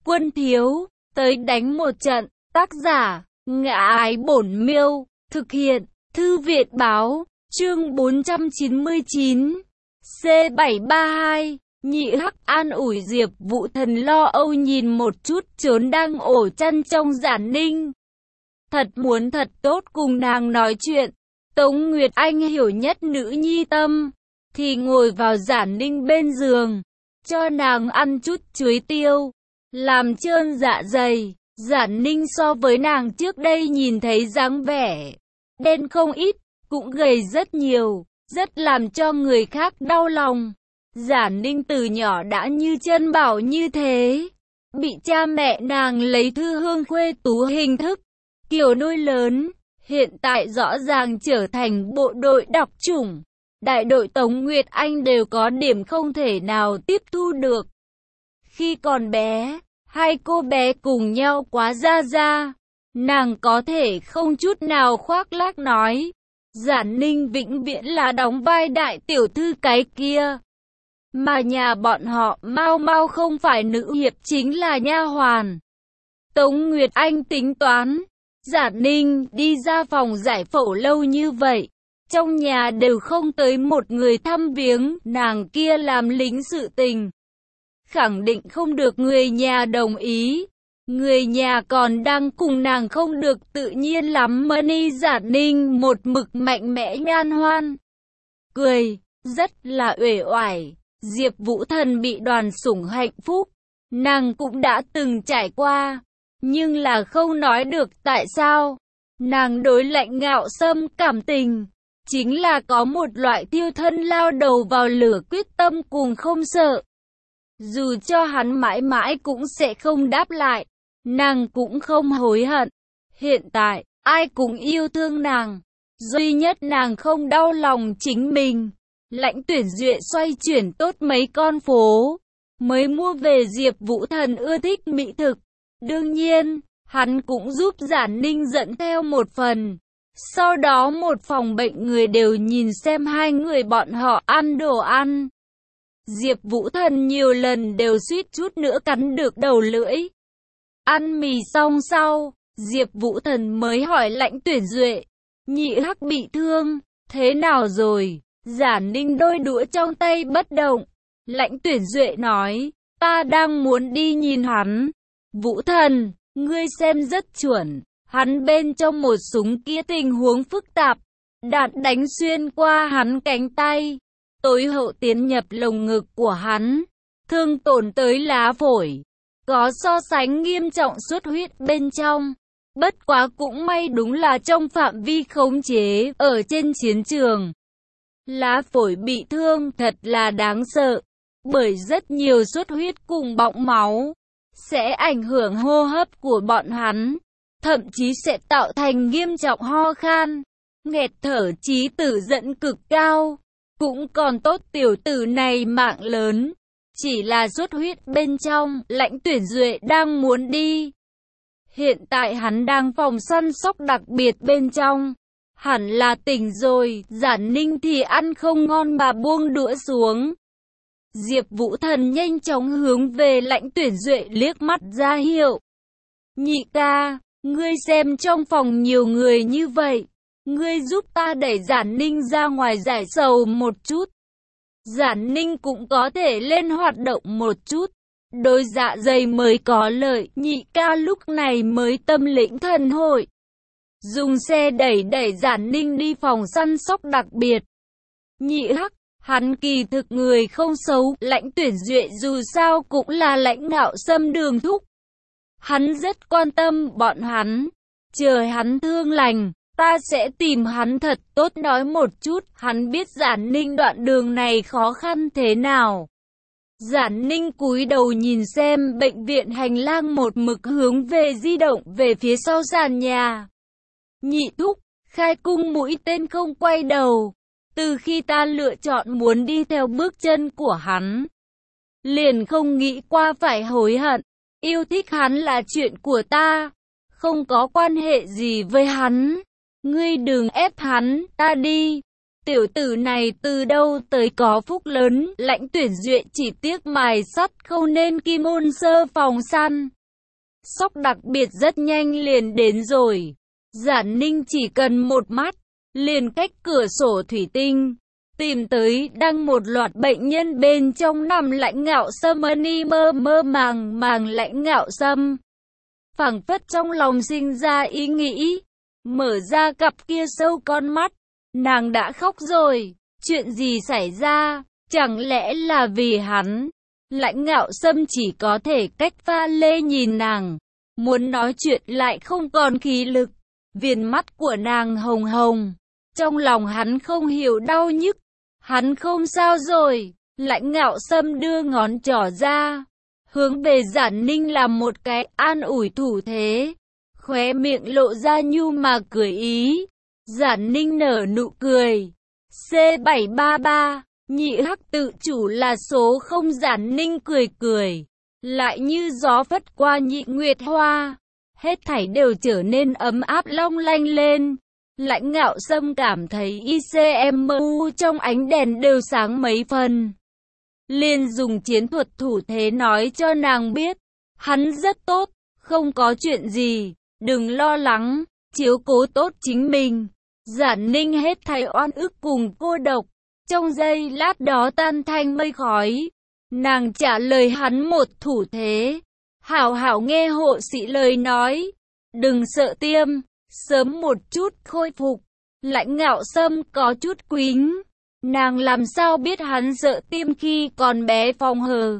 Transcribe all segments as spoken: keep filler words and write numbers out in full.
Quân thiếu, tới đánh một trận. Tác giả, Ngã Ái Bổn Miêu. Thực hiện, Thư viện báo. Chương bốn trăm chín mươi chín. C bảy ba hai. Nhị Hắc an ủi Diệp Vũ Thần lo âu nhìn một chút trốn đang ổ chăn trong Giản Ninh. Thật muốn thật tốt cùng nàng nói chuyện. Tống Nguyệt Anh hiểu nhất nữ nhi tâm, thì ngồi vào Giản Ninh bên giường, cho nàng ăn chút chuối tiêu, làm trơn dạ dày. Giản Ninh so với nàng trước đây nhìn thấy dáng vẻ đen không ít, cũng gầy rất nhiều, rất làm cho người khác đau lòng. Giản Ninh từ nhỏ đã như chân bảo như thế, bị cha mẹ nàng lấy thư hương khuê tú hình thức kiểu nuôi lớn, hiện tại rõ ràng trở thành bộ đội đọc chủng. Đại đội Tống Nguyệt Anh đều có điểm không thể nào tiếp thu được. Khi còn bé, hai cô bé cùng nhau quá ra ra, nàng có thể không chút nào khoác lác nói, Giản Ninh vĩnh viễn là đóng vai đại tiểu thư cái kia. Mà nhà bọn họ mau mau không phải nữ hiệp chính là nha hoàn. Tống Nguyệt Anh tính toán, Giản Ninh đi ra phòng giải phẫu lâu như vậy, trong nhà đều không tới một người thăm viếng, nàng kia làm lính sự tình, khẳng định không được người nhà đồng ý. Người nhà còn đang cùng nàng không được tự nhiên lắm mà ni Giản Ninh một mực mạnh mẽ nhan hoan, cười, rất là uể oải. Diệp Vũ Thần bị đoàn sủng hạnh phúc, nàng cũng đã từng trải qua, nhưng là không nói được tại sao. Nàng đối Lãnh Ngạo Sâm cảm tình, chính là có một loại thiêu thân lao đầu vào lửa quyết tâm cùng không sợ. Dù cho hắn mãi mãi cũng sẽ không đáp lại, nàng cũng không hối hận. Hiện tại, ai cũng yêu thương nàng, duy nhất nàng không đau lòng chính mình. Lãnh Tuyển Duệ xoay chuyển tốt mấy con phố, mới mua về Diệp Vũ Thần ưa thích mỹ thực. Đương nhiên, hắn cũng giúp Giản Ninh dẫn theo một phần. Sau đó một phòng bệnh người đều nhìn xem hai người bọn họ ăn đồ ăn. Diệp Vũ Thần nhiều lần đều suýt chút nữa cắn được đầu lưỡi. Ăn mì xong sau, Diệp Vũ Thần mới hỏi Lãnh Tuyển Duệ, Nhị Hắc bị thương, thế nào rồi? Giản Ninh đôi đũa trong tay bất động. Lãnh Tuyển Duệ nói, ta đang muốn đi nhìn hắn. Vũ Thần, ngươi xem rất chuẩn, hắn bên trong một súng kia tình huống phức tạp, đạn đánh xuyên qua hắn cánh tay, tối hậu tiến nhập lồng ngực của hắn, thương tổn tới lá phổi, có so sánh nghiêm trọng xuất huyết bên trong. Bất quá cũng may đúng là trong phạm vi khống chế, ở trên chiến trường. Lá phổi bị thương thật là đáng sợ, bởi rất nhiều xuất huyết cùng bọng máu sẽ ảnh hưởng hô hấp của bọn hắn, thậm chí sẽ tạo thành nghiêm trọng ho khan, nghẹt thở, chí tử dẫn cực cao. Cũng còn tốt tiểu tử này mạng lớn, chỉ là xuất huyết bên trong. Lãnh Tuyển Duệ đang muốn đi, hiện tại hắn đang phòng săn sóc đặc biệt bên trong, hẳn là tỉnh rồi. Giản Ninh thì ăn không ngon mà buông đũa xuống. Diệp Vũ Thần nhanh chóng hướng về Lãnh Tuyển Duệ liếc mắt ra hiệu, nhị ca, ngươi xem trong phòng nhiều người như vậy, ngươi giúp ta đẩy Giản Ninh ra ngoài giải sầu một chút. Giản Ninh cũng có thể lên hoạt động một chút, đối dạ dày mới có lợi. Nhị ca lúc này mới tâm lĩnh thần hội, dùng xe đẩy đẩy Giản Ninh đi phòng săn sóc đặc biệt. Nhị Hắc, hắn kỳ thực người không xấu. Lãnh Tuyển Duệ dù sao cũng là Lãnh Ngạo Sâm đường thúc, hắn rất quan tâm bọn hắn. Chờ hắn thương lành, ta sẽ tìm hắn thật tốt nói một chút, hắn biết Giản Ninh đoạn đường này khó khăn thế nào. Giản Ninh cúi đầu nhìn xem bệnh viện hành lang, một mực hướng về di động về phía sau sàn nhà. Nhị thúc, khai cung mũi tên không quay đầu. Từ khi ta lựa chọn muốn đi theo bước chân của hắn, liền không nghĩ qua phải hối hận. Yêu thích hắn là chuyện của ta, không có quan hệ gì với hắn. Ngươi đừng ép hắn, ta đi. Tiểu tử này từ đâu tới có phúc lớn. Lãnh Tuyển Duệ chỉ tiếc mài sắt không nên kim ôn sơ phòng săn. Sóc đặc biệt rất nhanh liền đến rồi. Giản Ninh chỉ cần một mắt, liền cách cửa sổ thủy tinh, tìm tới đang một loạt bệnh nhân bên trong nằm Lãnh Ngạo Sâm ni mơ mơ màng màng Lãnh Ngạo Sâm. Phảng phất trong lòng sinh ra ý nghĩ, mở ra cặp kia sâu con mắt, nàng đã khóc rồi, chuyện gì xảy ra, chẳng lẽ là vì hắn? Lãnh Ngạo Sâm chỉ có thể cách pha lê nhìn nàng, muốn nói chuyện lại không còn khí lực, viền mắt của nàng hồng hồng, trong lòng hắn không hiểu đau nhức, hắn không sao rồi. Lãnh Ngạo Sâm đưa ngón trỏ ra, hướng về Giản Ninh làm một cái an ủi thủ thế, khóe miệng lộ ra nhu mà cười ý. Giản Ninh nở nụ cười. C bảy ba ba, nhị hắc tự chủ là số không. Giản Ninh cười cười, lại như gió phất qua nhị nguyệt hoa, hết thảy đều trở nên ấm áp long lanh lên. Lãnh Ngạo Sâm cảm thấy i xê em u trong ánh đèn đều sáng mấy phần, liền dùng chiến thuật thủ thế nói cho nàng biết, hắn rất tốt, không có chuyện gì, đừng lo lắng, chiếu cố tốt chính mình. Giản Ninh hết thảy oan ức cùng cô độc, trong giây lát đó tan thành mây khói. Nàng trả lời hắn một thủ thế, hảo hảo nghe hộ sĩ lời nói, đừng sợ tiêm, sớm một chút khôi phục. Lãnh Ngạo Sâm có chút quính, nàng làm sao biết hắn sợ tiêm khi còn bé phòng hờ.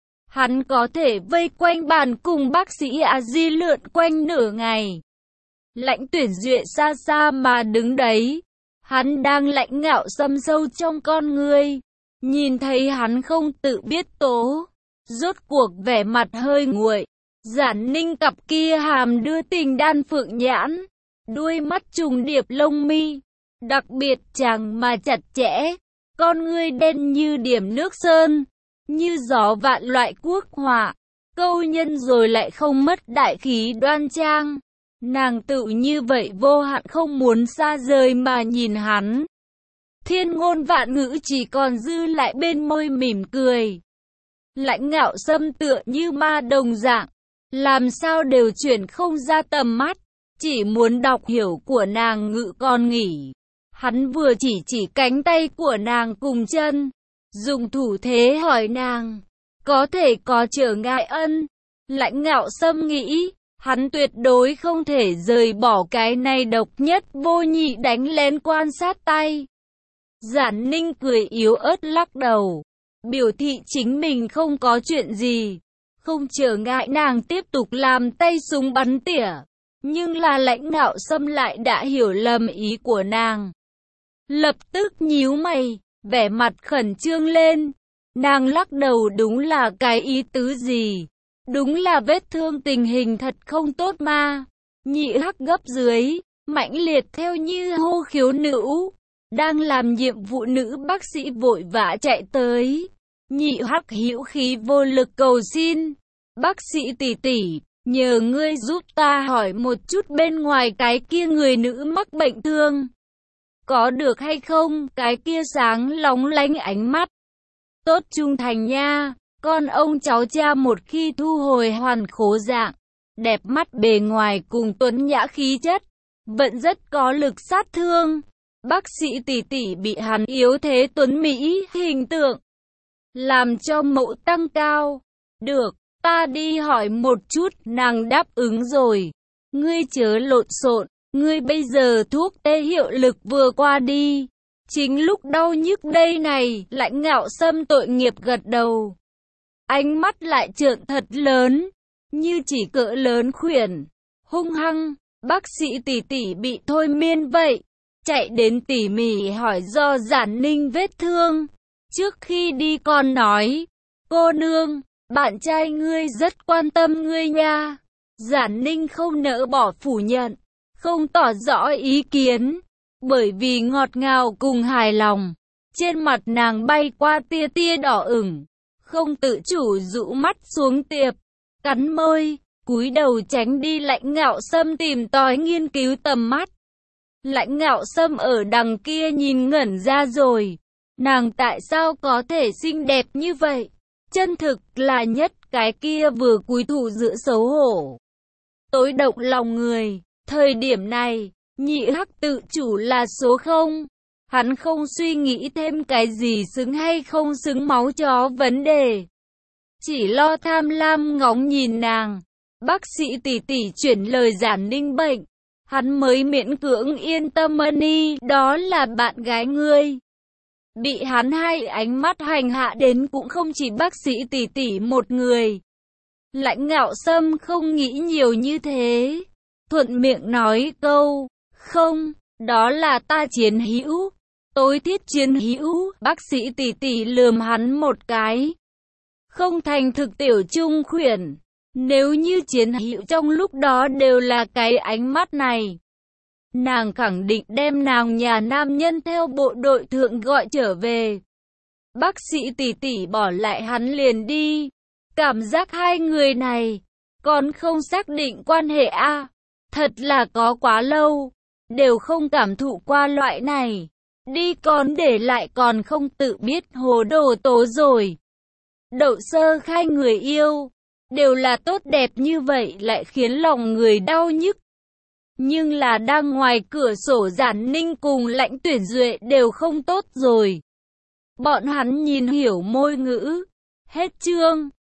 Hắn có thể vây quanh bàn cùng bác sĩ A Di lượn quanh nửa ngày. Lãnh Tuyển Duệ xa xa mà đứng đấy, hắn đang Lãnh Ngạo Sâm sâu trong con ngươi, nhìn thấy hắn không tự biết tố, rốt cuộc vẻ mặt hơi nguội. Giản Ninh cặp kia hàm đưa tình đan phượng nhãn, đuôi mắt trùng điệp lông mi, đặc biệt chàng mà chặt chẽ, con ngươi đen như điểm nước sơn, như gió vạn loại quốc họa, câu nhân rồi lại không mất đại khí đoan trang. Nàng tự như vậy vô hạn không muốn xa rời mà nhìn hắn. Thiên ngôn vạn ngữ chỉ còn dư lại bên môi mỉm cười. Lãnh Ngạo Sâm tựa như ma đồng dạng, làm sao đều chuyển không ra tầm mắt, chỉ muốn đọc hiểu của nàng ngự con nghỉ. Hắn vừa chỉ chỉ cánh tay của nàng cùng chân, dùng thủ thế hỏi nàng, có thể có trở ngại ân. Lãnh Ngạo Sâm nghĩ, hắn tuyệt đối không thể rời bỏ cái này độc nhất vô nhị đánh lén quan sát tay. Giản Ninh cười yếu ớt lắc đầu, biểu thị chính mình không có chuyện gì, không trở ngại nàng tiếp tục làm tay súng bắn tỉa. Nhưng là Lãnh Ngạo Sâm lại đã hiểu lầm ý của nàng, lập tức nhíu mày, vẻ mặt khẩn trương lên. Nàng lắc đầu, đúng là cái ý tứ gì? Đúng là vết thương tình hình thật không tốt mà. Nhị hắc gấp dưới, mãnh liệt theo như hô khiếu nữ. Đang làm nhiệm vụ nữ bác sĩ vội vã chạy tới. Nhị hắc hữu khí vô lực cầu xin, bác sĩ tỷ tỷ, nhờ ngươi giúp ta hỏi một chút bên ngoài cái kia người nữ mắc bệnh thương, có được hay không? Cái kia sáng lóng lánh ánh mắt, tốt trung thành nha. Con ông cháu cha một khi thu hồi hoàn khố dạng, đẹp mắt bề ngoài cùng tuấn nhã khí chất, vẫn rất có lực sát thương. Bác sĩ tỷ tỷ bị hắn yếu thế tuấn mỹ hình tượng làm cho mộ tăng cao. Được, ta đi hỏi một chút. Nàng đáp ứng rồi. Ngươi chớ lộn xộn, ngươi bây giờ thuốc tê hiệu lực vừa qua đi, chính lúc đau nhức đây này. Lãnh Ngạo Sâm tội nghiệp gật đầu, ánh mắt lại trợn thật lớn, như chỉ cỡ lớn khuyển, hung hăng. Bác sĩ tỷ tỷ bị thôi miên vậy, chạy đến tỉ mỉ hỏi do Giản Ninh vết thương. Trước khi đi còn nói, cô nương, bạn trai ngươi rất quan tâm ngươi nha. Giản Ninh không nỡ bỏ phủ nhận, không tỏ rõ ý kiến, bởi vì ngọt ngào cùng hài lòng, trên mặt nàng bay qua tia tia đỏ ửng, không tự chủ dụ mắt xuống tiệp, cắn môi, cúi đầu tránh đi. Lãnh Ngạo Sâm tìm tòi nghiên cứu tầm mắt. Lãnh Ngạo Sâm ở đằng kia nhìn ngẩn ra rồi, nàng tại sao có thể xinh đẹp như vậy, chân thực là nhất, cái kia vừa cúi thụ giữa xấu hổ. Tối động lòng người. Thời điểm này, nhị hắc tự chủ là số không. Hắn không suy nghĩ thêm cái gì xứng hay không xứng máu chó vấn đề. Chỉ lo tham lam ngóng nhìn nàng. Bác sĩ tỷ tỷ chuyển lời Giản Ninh bệnh. Hắn mới miễn cưỡng yên tâm đi, đó là bạn gái ngươi. Bị hắn hai ánh mắt hành hạ đến cũng không chỉ bác sĩ tỷ tỷ một người. Lãnh Ngạo Sâm không nghĩ nhiều như thế. Thuận miệng nói câu, không, đó là ta chiến hữu. Tôi thiết chiến hữu, bác sĩ tỷ tỷ lườm hắn một cái. Không thành thực tiểu trung khuyển. Nếu như chiến hữu trong lúc đó đều là cái ánh mắt này, nàng khẳng định đem nàng nhà nam nhân theo bộ đội thượng gọi trở về. Bác sĩ tỷ tỷ bỏ lại hắn liền đi. Cảm giác hai người này còn không xác định quan hệ a, à, thật là có quá lâu, đều không cảm thụ qua loại này. Đi còn để lại còn không tự biết hồ đồ tố rồi. Đậu Sơ Khai người yêu đều là tốt đẹp như vậy lại khiến lòng người đau nhức. Nhưng là đang ngoài cửa sổ Giản Ninh cùng Lãnh Tuyển Duệ đều không tốt rồi. Bọn hắn nhìn hiểu môi ngữ. Hết chương.